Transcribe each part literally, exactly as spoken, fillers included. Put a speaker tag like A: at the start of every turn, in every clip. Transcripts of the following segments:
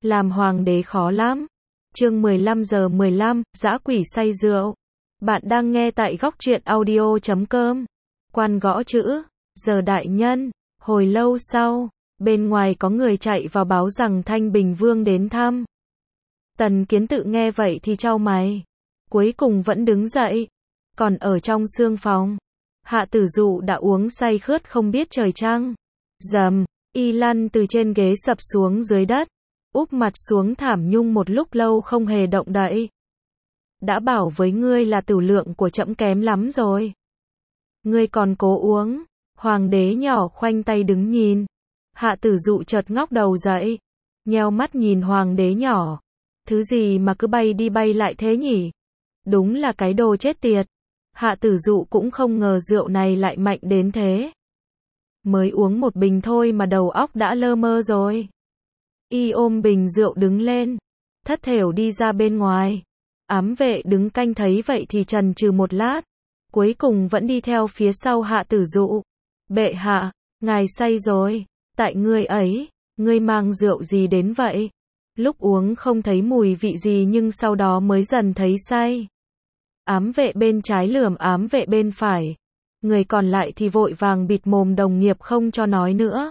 A: Làm hoàng đế khó lắm. Chương mười lăm giờ mười lăm, dã quỷ say rượu. Bạn đang nghe tại góc truyện audio chấm com. Quan gõ chữ, giờ đại nhân. Hồi lâu sau, bên ngoài có người chạy vào báo rằng Thanh Bình Vương đến thăm. Tần Kiến Tự nghe vậy thì chau mày. Cuối cùng vẫn đứng dậy. Còn ở trong sương phòng, Hạ Tử Dụ đã uống say khướt không biết trời trăng. Dầm, y lăn từ trên ghế sập xuống dưới đất, úp mặt xuống thảm nhung một lúc lâu không hề động đậy. Đã bảo với ngươi là tử lượng của trẫm kém lắm rồi. Ngươi còn cố uống. Hoàng đế nhỏ khoanh tay đứng nhìn. Hạ Tử Dụ chợt ngóc đầu dậy, nheo mắt nhìn hoàng đế nhỏ. Thứ gì mà cứ bay đi bay lại thế nhỉ? Đúng là cái đồ chết tiệt. Hạ Tử Dụ cũng không ngờ rượu này lại mạnh đến thế. Mới uống một bình thôi mà đầu óc đã lơ mơ rồi. Y ôm bình rượu đứng lên, thất thểu đi ra bên ngoài. Ám vệ đứng canh thấy vậy thì chần chừ một lát, cuối cùng vẫn đi theo phía sau Hạ Tử Dụ. Bệ hạ, ngài say rồi, tại ngươi ấy, ngươi mang rượu gì đến vậy? Lúc uống không thấy mùi vị gì nhưng sau đó mới dần thấy say. Ám vệ bên trái lườm ám vệ bên phải. Người còn lại thì vội vàng bịt mồm đồng nghiệp không cho nói nữa.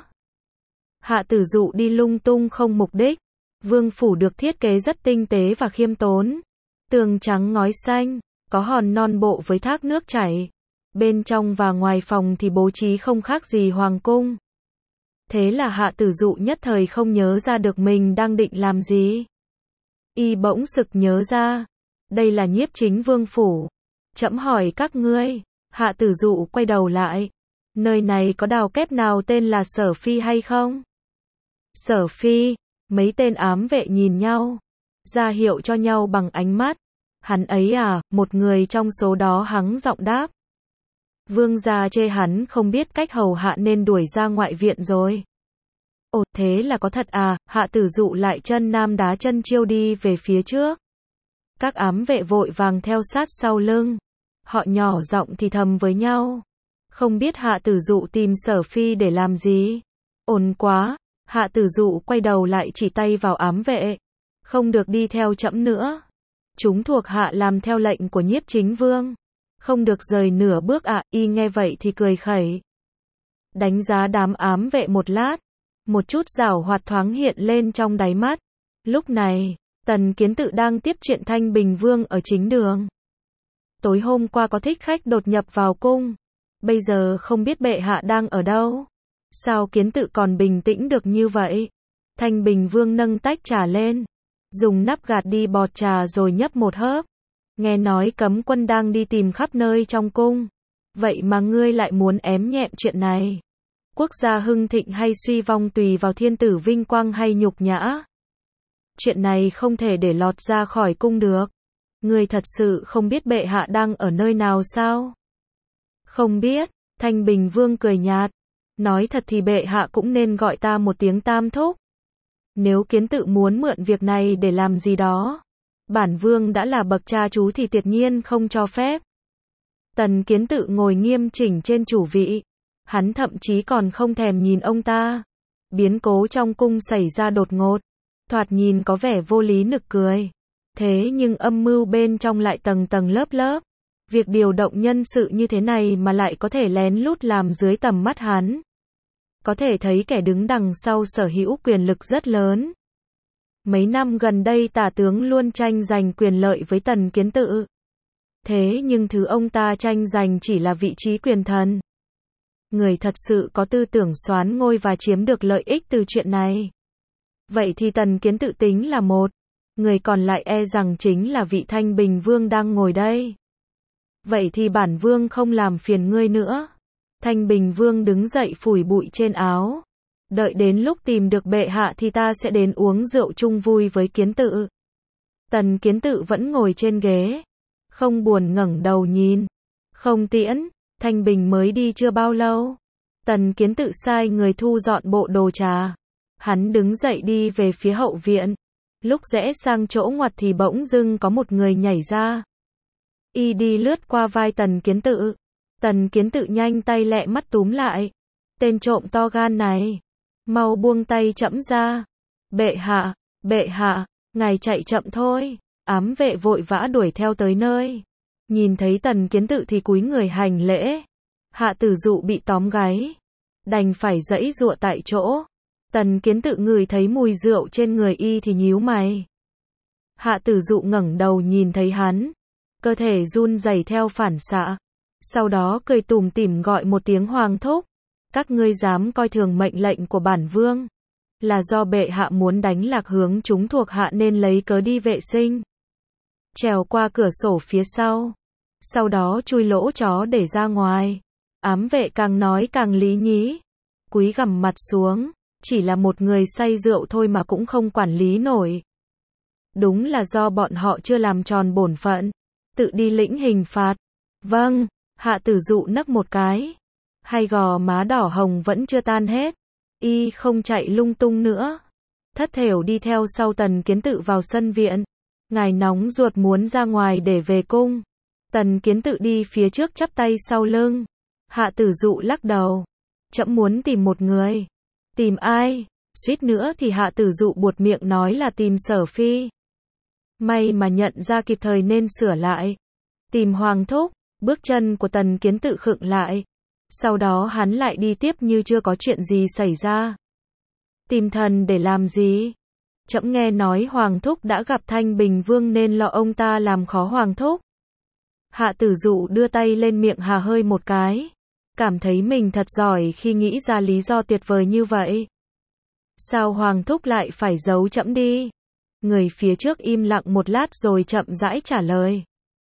A: Hạ Tử Dụ đi lung tung không mục đích. Vương phủ được thiết kế rất tinh tế và khiêm tốn. Tường trắng ngói xanh, có hòn non bộ với thác nước chảy. Bên trong và ngoài phòng thì bố trí không khác gì hoàng cung. Thế là Hạ Tử Dụ nhất thời không nhớ ra được mình đang định làm gì. Y bỗng sực nhớ ra. Đây là Nhiếp Chính Vương phủ. Trẫm hỏi các ngươi. Hạ Tử Dụ quay đầu lại. Nơi này có đào kép nào tên là Sở Phi hay không? Sở Phi. Mấy tên ám vệ nhìn nhau, ra hiệu cho nhau bằng ánh mắt. Hắn ấy à? Một người trong số đó hắng giọng đáp. Vương gia chê hắn không biết cách hầu hạ nên đuổi ra ngoại viện rồi. Ồ, thế là có thật à? Hạ Tử Dụ lại chân nam đá chân chiêu đi về phía trước. Các ám vệ vội vàng theo sát sau lưng. Họ nhỏ giọng thì thầm với nhau. Không biết Hạ Tử Dụ tìm Sở Phi để làm gì? Ổn quá. Hạ Tử Dụ quay đầu lại chỉ tay vào ám vệ. Không được đi theo trẫm nữa. Chúng thuộc hạ làm theo lệnh của Nhiếp Chính Vương. Không được rời nửa bước ạ. À. Y nghe vậy thì cười khẩy. Đánh giá đám ám vệ một lát. Một chút giảo hoạt thoáng hiện lên trong đáy mắt. Lúc này, Tần Kiến Tự đang tiếp chuyện Thanh Bình Vương ở chính đường. Tối hôm qua có thích khách đột nhập vào cung. Bây giờ không biết bệ hạ đang ở đâu. Sao Kiến Tự còn bình tĩnh được như vậy? Thanh Bình Vương nâng tách trà lên, dùng nắp gạt đi bọt trà rồi nhấp một hớp. Nghe nói cấm quân đang đi tìm khắp nơi trong cung. Vậy mà ngươi lại muốn ém nhẹm chuyện này. Quốc gia hưng thịnh hay suy vong tùy vào thiên tử vinh quang hay nhục nhã. Chuyện này không thể để lọt ra khỏi cung được. Ngươi thật sự không biết bệ hạ đang ở nơi nào sao? Không biết. Thanh Bình Vương cười nhạt. Nói thật thì bệ hạ cũng nên gọi ta một tiếng tam thúc. Nếu Kiến Tự muốn mượn việc này để làm gì đó, bản vương đã là bậc cha chú thì tuyệt nhiên không cho phép. Tần Kiến Tự ngồi nghiêm chỉnh trên chủ vị. Hắn thậm chí còn không thèm nhìn ông ta. Biến cố trong cung xảy ra đột ngột. Thoạt nhìn có vẻ vô lý nực cười. Thế nhưng âm mưu bên trong lại tầng tầng lớp lớp. Việc điều động nhân sự như thế này mà lại có thể lén lút làm dưới tầm mắt hắn. Có thể thấy kẻ đứng đằng sau sở hữu quyền lực rất lớn. Mấy năm gần đây tả tướng luôn tranh giành quyền lợi với Tần Kiến Tự. Thế nhưng thứ ông ta tranh giành chỉ là vị trí quyền thần. Người thật sự có tư tưởng soán ngôi và chiếm được lợi ích từ chuyện này. Vậy thì Tần Kiến Tự tính là một. Người còn lại e rằng chính là vị Thanh Bình Vương đang ngồi đây. Vậy thì bản vương không làm phiền ngươi nữa. Thanh Bình Vương đứng dậy phủi bụi trên áo. Đợi đến lúc tìm được bệ hạ thì ta sẽ đến uống rượu chung vui với Kiến Tự. Tần Kiến Tự vẫn ngồi trên ghế. Không buồn ngẩng đầu nhìn. Không tiễn. Thanh Bình mới đi chưa bao lâu. Tần Kiến Tự sai người thu dọn bộ đồ trà. Hắn đứng dậy đi về phía hậu viện. Lúc rẽ sang chỗ ngoặt thì bỗng dưng có một người nhảy ra. Y đi lướt qua vai Tần Kiến Tự. Tần Kiến Tự nhanh tay lẹ mắt túm lại. Tên trộm to gan này. Mau buông tay trẫm ra. Bệ hạ. Bệ hạ, ngài chạy chậm thôi. Ám vệ vội vã đuổi theo tới nơi. Nhìn thấy Tần Kiến Tự thì cúi người hành lễ. Hạ Tử Dụ bị tóm gáy, đành phải giãy giụa tại chỗ. Tần Kiến Tự ngửi thấy mùi rượu trên người y thì nhíu mày. Hạ Tử Dụ ngẩng đầu nhìn thấy hắn, cơ thể run rẩy theo phản xạ. Sau đó cười tủm tỉm gọi một tiếng hoàng thúc. Các ngươi dám coi thường mệnh lệnh của bản vương, là do bệ hạ muốn đánh lạc hướng chúng thuộc hạ nên lấy cớ đi vệ sinh. Trèo qua cửa sổ phía sau, sau đó chui lỗ chó để ra ngoài. Ám vệ càng nói càng lý nhí, cúi gằm mặt xuống, chỉ là một người say rượu thôi mà cũng không quản lý nổi. Đúng là do bọn họ chưa làm tròn bổn phận, tự đi lĩnh hình phạt. Vâng, Hạ Tử Dụ nấc một cái, hay gò má đỏ hồng vẫn chưa tan hết. Y không chạy lung tung nữa, thất thểu đi theo sau Tần Kiến Tự vào sân viện. Ngài nóng ruột muốn ra ngoài để về cung. Tần Kiến Tự đi phía trước chắp tay sau lưng. Hạ Tử Dụ lắc đầu. Trẫm muốn tìm một người. Tìm ai? Suýt nữa thì Hạ Tử Dụ buột miệng nói là tìm Sở Phi. May mà nhận ra kịp thời nên sửa lại. Tìm Hoàng thúc. Bước chân của Tần Kiến Tự khựng lại. Sau đó hắn lại đi tiếp như chưa có chuyện gì xảy ra. Tìm thần để làm gì? Trẫm nghe nói Hoàng thúc đã gặp Thanh Bình Vương nên lo ông ta làm khó Hoàng thúc. Hạ Tử Dụ đưa tay lên miệng hà hơi một cái, cảm thấy mình thật giỏi khi nghĩ ra lý do tuyệt vời như vậy. Sao Hoàng thúc lại phải giấu trẫm đi? Người phía trước im lặng một lát rồi chậm rãi trả lời.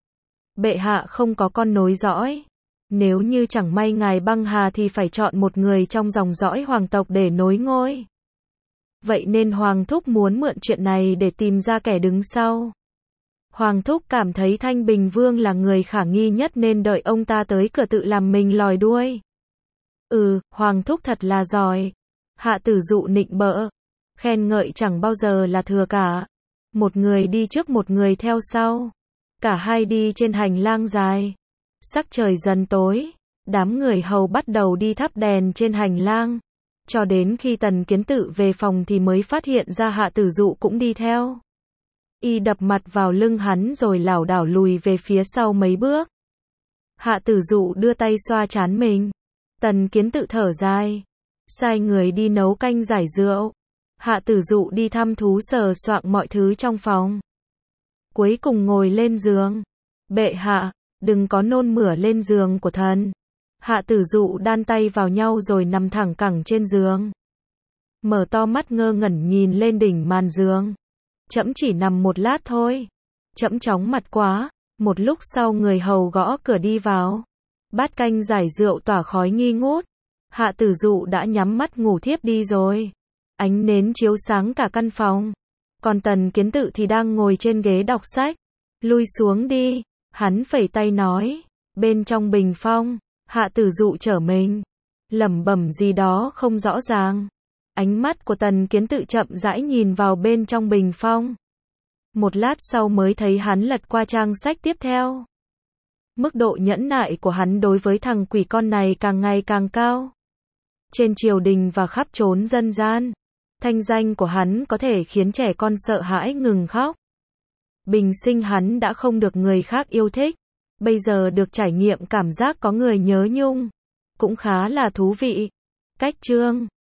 A: Bệ hạ không có con nối dõi. Nếu như chẳng may ngài băng hà thì phải chọn một người trong dòng dõi hoàng tộc để nối ngôi. Vậy nên Hoàng thúc muốn mượn chuyện này để tìm ra kẻ đứng sau. Hoàng thúc cảm thấy Thanh Bình Vương là người khả nghi nhất nên đợi ông ta tới cửa tự làm mình lòi đuôi. Ừ, Hoàng thúc thật là giỏi. Hạ Tử Dụ nịnh bợ. Khen ngợi chẳng bao giờ là thừa cả. Một người đi trước một người theo sau. Cả hai đi trên hành lang dài. Sắc trời dần tối. Đám người hầu bắt đầu đi thắp đèn trên hành lang. Cho đến khi Tần Kiến Tự về phòng thì mới phát hiện ra Hạ Tử Dụ cũng đi theo. Y đập mặt vào lưng hắn rồi lảo đảo lùi về phía sau mấy bước. Hạ Tử Dụ đưa tay xoa trán mình. Tần Kiến Tự thở dài, sai người đi nấu canh giải rượu. Hạ Tử Dụ đi thăm thú sờ soạng mọi thứ trong phòng. Cuối cùng ngồi lên giường. Bệ hạ, đừng có nôn mửa lên giường của thần. Hạ Tử Dụ đan tay vào nhau rồi nằm thẳng cẳng trên giường. Mở to mắt ngơ ngẩn nhìn lên đỉnh màn giường. Trẫm chỉ nằm một lát thôi. Trẫm chóng mặt quá. Một lúc sau người hầu gõ cửa đi vào. Bát canh giải rượu tỏa khói nghi ngút. Hạ Tử Dụ đã nhắm mắt ngủ thiếp đi rồi. Ánh nến chiếu sáng cả căn phòng. Còn Tần Kiến Tự thì đang ngồi trên ghế đọc sách. Lui xuống đi. Hắn phẩy tay nói. Bên trong bình phong. Hạ Tử Dụ trở mình. Lẩm bẩm gì đó không rõ ràng. Ánh mắt của Tần Kiến Tự chậm rãi nhìn vào bên trong bình phong. Một lát sau mới thấy hắn lật qua trang sách tiếp theo. Mức độ nhẫn nại của hắn đối với thằng quỷ con này càng ngày càng cao. Trên triều đình và khắp trốn dân gian, thanh danh của hắn có thể khiến trẻ con sợ hãi ngừng khóc. Bình sinh hắn đã không được người khác yêu thích. Bây giờ được trải nghiệm cảm giác có người nhớ nhung. Cũng khá là thú vị. Cách chương